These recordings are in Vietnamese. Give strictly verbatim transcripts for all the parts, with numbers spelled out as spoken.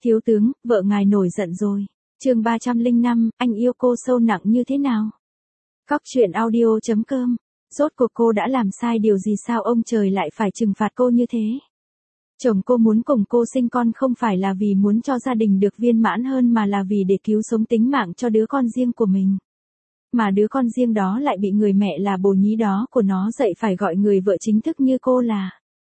Thiếu tướng, vợ ngài nổi giận rồi. Chương ba trăm lẻ năm, anh yêu cô sâu nặng như thế nào? Cóc truyện audio chấm com. Rốt cuộc cô đã làm sai điều gì sao ông trời lại phải trừng phạt cô như thế? Chồng cô muốn cùng cô sinh con không phải là vì muốn cho gia đình được viên mãn hơn mà là vì để cứu sống tính mạng cho đứa con riêng của mình. Mà đứa con riêng đó lại bị người mẹ là bồ nhí đó của nó dạy phải gọi người vợ chính thức như cô là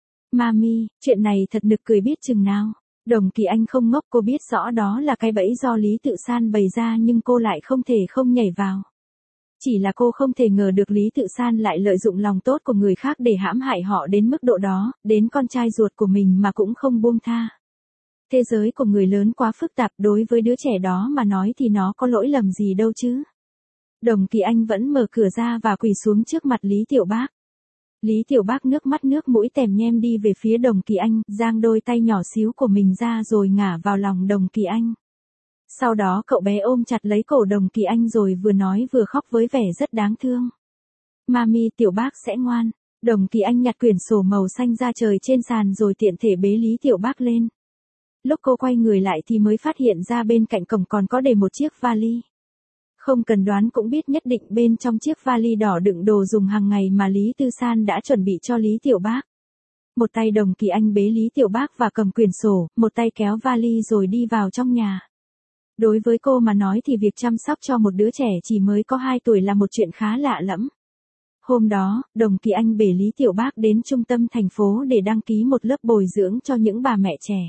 Mami. Chuyện này thật nực cười biết chừng nào. Đồng Kỳ Anh không ngốc, cô biết rõ đó là cái bẫy do Lý Tự San bày ra nhưng cô lại không thể không nhảy vào. Chỉ là cô không thể ngờ được Lý Tự San lại lợi dụng lòng tốt của người khác để hãm hại họ đến mức độ đó, đến con trai ruột của mình mà cũng không buông tha. Thế giới của người lớn quá phức tạp, đối với đứa trẻ đó mà nói thì nó có lỗi lầm gì đâu chứ. Đồng Kỳ Anh vẫn mở cửa ra và quỳ xuống trước mặt Lý Tiểu Bác. Lý Tiểu Bác nước mắt nước mũi tèm nhem đi về phía Đồng Kỳ Anh, giang đôi tay nhỏ xíu của mình ra rồi ngả vào lòng Đồng Kỳ Anh. Sau đó cậu bé ôm chặt lấy cổ Đồng Kỳ Anh rồi vừa nói vừa khóc với vẻ rất đáng thương. Mami, Tiểu Bác sẽ ngoan. Đồng Kỳ Anh nhặt quyển sổ màu xanh ra trời trên sàn rồi tiện thể bế Lý Tiểu Bác lên. Lúc cô quay người lại thì mới phát hiện ra bên cạnh cổng còn có để một chiếc vali. Không cần đoán cũng biết nhất định bên trong chiếc vali đỏ đựng đồ dùng hàng ngày mà Lý Tư San đã chuẩn bị cho Lý Tiểu Bác. Một tay Đồng Kỳ Anh bế Lý Tiểu Bác và cầm quyển sổ, một tay kéo vali rồi đi vào trong nhà. Đối với cô mà nói thì việc chăm sóc cho một đứa trẻ chỉ mới có hai tuổi là một chuyện khá lạ lẫm. Hôm đó, Đồng Kỳ Anh bế Lý Tiểu Bác đến trung tâm thành phố để đăng ký một lớp bồi dưỡng cho những bà mẹ trẻ.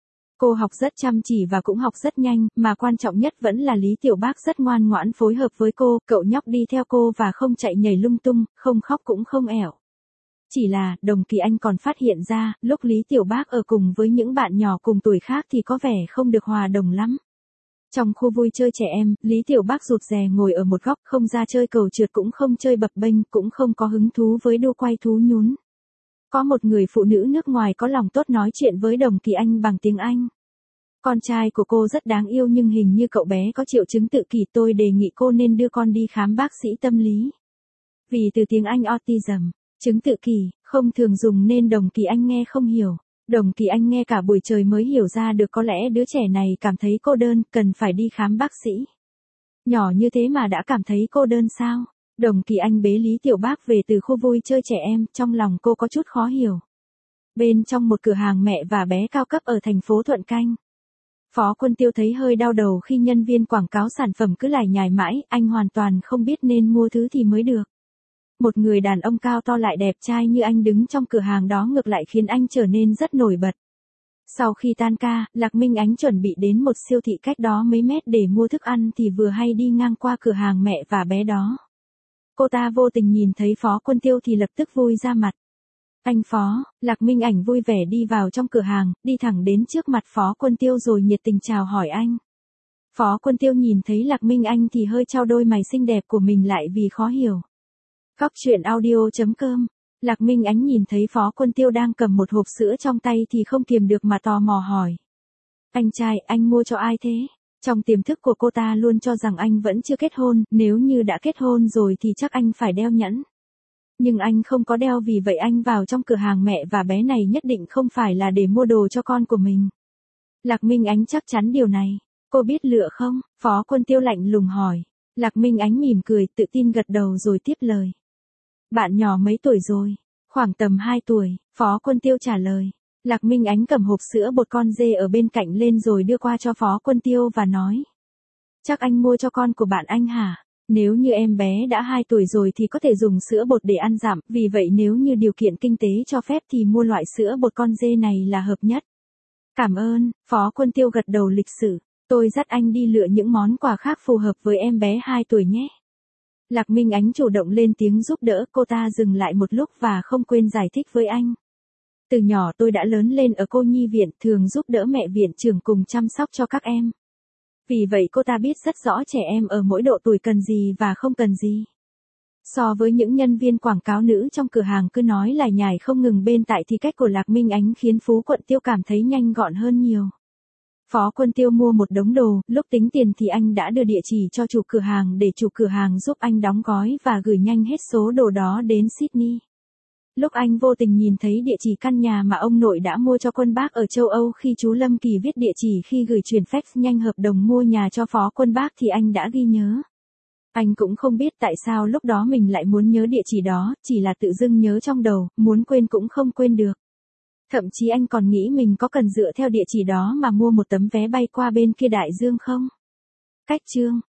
Cô học rất chăm chỉ và cũng học rất nhanh, mà quan trọng nhất vẫn là Lý Tiểu Bác rất ngoan ngoãn phối hợp với cô, cậu nhóc đi theo cô và không chạy nhảy lung tung, không khóc cũng không ẻo. Chỉ là, Đồng Kỳ Anh còn phát hiện ra, lúc Lý Tiểu Bác ở cùng với những bạn nhỏ cùng tuổi khác thì có vẻ không được hòa đồng lắm. Trong khu vui chơi trẻ em, Lý Tiểu Bác rụt rè ngồi ở một góc, không ra chơi cầu trượt cũng không chơi bập bênh, cũng không có hứng thú với đu quay thú nhún. Có một người phụ nữ nước ngoài có lòng tốt nói chuyện với Đồng Kỳ Anh bằng tiếng Anh. Con trai của cô rất đáng yêu nhưng hình như cậu bé có triệu chứng tự kỷ, tôi đề nghị cô nên đưa con đi khám bác sĩ tâm lý. Vì từ tiếng Anh autism, chứng tự kỷ, không thường dùng nên Đồng Kỳ Anh nghe không hiểu. Đồng Kỳ Anh nghe cả buổi trời mới hiểu ra được có lẽ đứa trẻ này cảm thấy cô đơn, cần phải đi khám bác sĩ. Nhỏ như thế mà đã cảm thấy cô đơn sao? Đồng Kỳ Anh bế Lý Tiểu Bác về từ khu vui chơi trẻ em, trong lòng cô có chút khó hiểu. Bên trong một cửa hàng mẹ và bé cao cấp ở thành phố Thuận Canh, Phó Quân Tiêu thấy hơi đau đầu khi nhân viên quảng cáo sản phẩm cứ lải nhải mãi, anh hoàn toàn không biết nên mua thứ thì mới được. Một người đàn ông cao to lại đẹp trai như anh đứng trong cửa hàng đó ngược lại khiến anh trở nên rất nổi bật. Sau khi tan ca, Lạc Minh Ánh chuẩn bị đến một siêu thị cách đó mấy mét để mua thức ăn thì vừa hay đi ngang qua cửa hàng mẹ và bé đó. Cô ta vô tình nhìn thấy Phó Quân Tiêu thì lập tức vui ra mặt. Anh Phó, Lạc Minh Ảnh vui vẻ đi vào trong cửa hàng, đi thẳng đến trước mặt Phó Quân Tiêu rồi nhiệt tình chào hỏi anh. Phó Quân Tiêu nhìn thấy Lạc Minh Anh thì hơi chau đôi mày xinh đẹp của mình lại vì khó hiểu. Cóc truyện audio chấm com. Lạc Minh Ánh nhìn thấy Phó Quân Tiêu đang cầm một hộp sữa trong tay thì không kiềm được mà tò mò hỏi. Anh trai, anh mua cho ai thế? Trong tiềm thức của cô ta luôn cho rằng anh vẫn chưa kết hôn, nếu như đã kết hôn rồi thì chắc anh phải đeo nhẫn. Nhưng anh không có đeo, vì vậy anh vào trong cửa hàng mẹ và bé này nhất định không phải là để mua đồ cho con của mình. Lạc Minh Ánh chắc chắn điều này. Cô biết lựa không? Phó Quân Tiêu lạnh lùng hỏi. Lạc Minh Ánh mỉm cười, tự tin gật đầu rồi tiếp lời. Bạn nhỏ mấy tuổi rồi? Khoảng tầm hai tuổi, Phó Quân Tiêu trả lời. Lạc Minh Ánh cầm hộp sữa bột con dê ở bên cạnh lên rồi đưa qua cho Phó Quân Tiêu và nói. Chắc anh mua cho con của bạn anh hả? Nếu như em bé đã hai tuổi rồi thì có thể dùng sữa bột để ăn dặm, vì vậy nếu như điều kiện kinh tế cho phép thì mua loại sữa bột con dê này là hợp nhất. Cảm ơn, Phó Quân Tiêu gật đầu lịch sự. Tôi dắt anh đi lựa những món quà khác phù hợp với em bé hai tuổi nhé. Lạc Minh Ánh chủ động lên tiếng giúp đỡ, cô ta dừng lại một lúc và không quên giải thích với anh. Từ nhỏ tôi đã lớn lên ở cô nhi viện, thường giúp đỡ mẹ viện trưởng cùng chăm sóc cho các em. Vì vậy cô ta biết rất rõ trẻ em ở mỗi độ tuổi cần gì và không cần gì. So với những nhân viên quảng cáo nữ trong cửa hàng cứ nói lải nhải không ngừng bên tại thì cách của Lạc Minh Ánh khiến Phú Quận Tiêu cảm thấy nhanh gọn hơn nhiều. Phó Quân Tiêu mua một đống đồ, lúc tính tiền thì anh đã đưa địa chỉ cho chủ cửa hàng để chủ cửa hàng giúp anh đóng gói và gửi nhanh hết số đồ đó đến Sydney. Lúc anh vô tình nhìn thấy địa chỉ căn nhà mà ông nội đã mua cho Quân Bác ở châu Âu khi chú Lâm Kỳ viết địa chỉ khi gửi chuyển fax nhanh hợp đồng mua nhà cho Phó Quân Bác thì anh đã ghi nhớ. Anh cũng không biết tại sao lúc đó mình lại muốn nhớ địa chỉ đó, chỉ là tự dưng nhớ trong đầu, muốn quên cũng không quên được. Thậm chí anh còn nghĩ mình có cần dựa theo địa chỉ đó mà mua một tấm vé bay qua bên kia đại dương không? Cách chương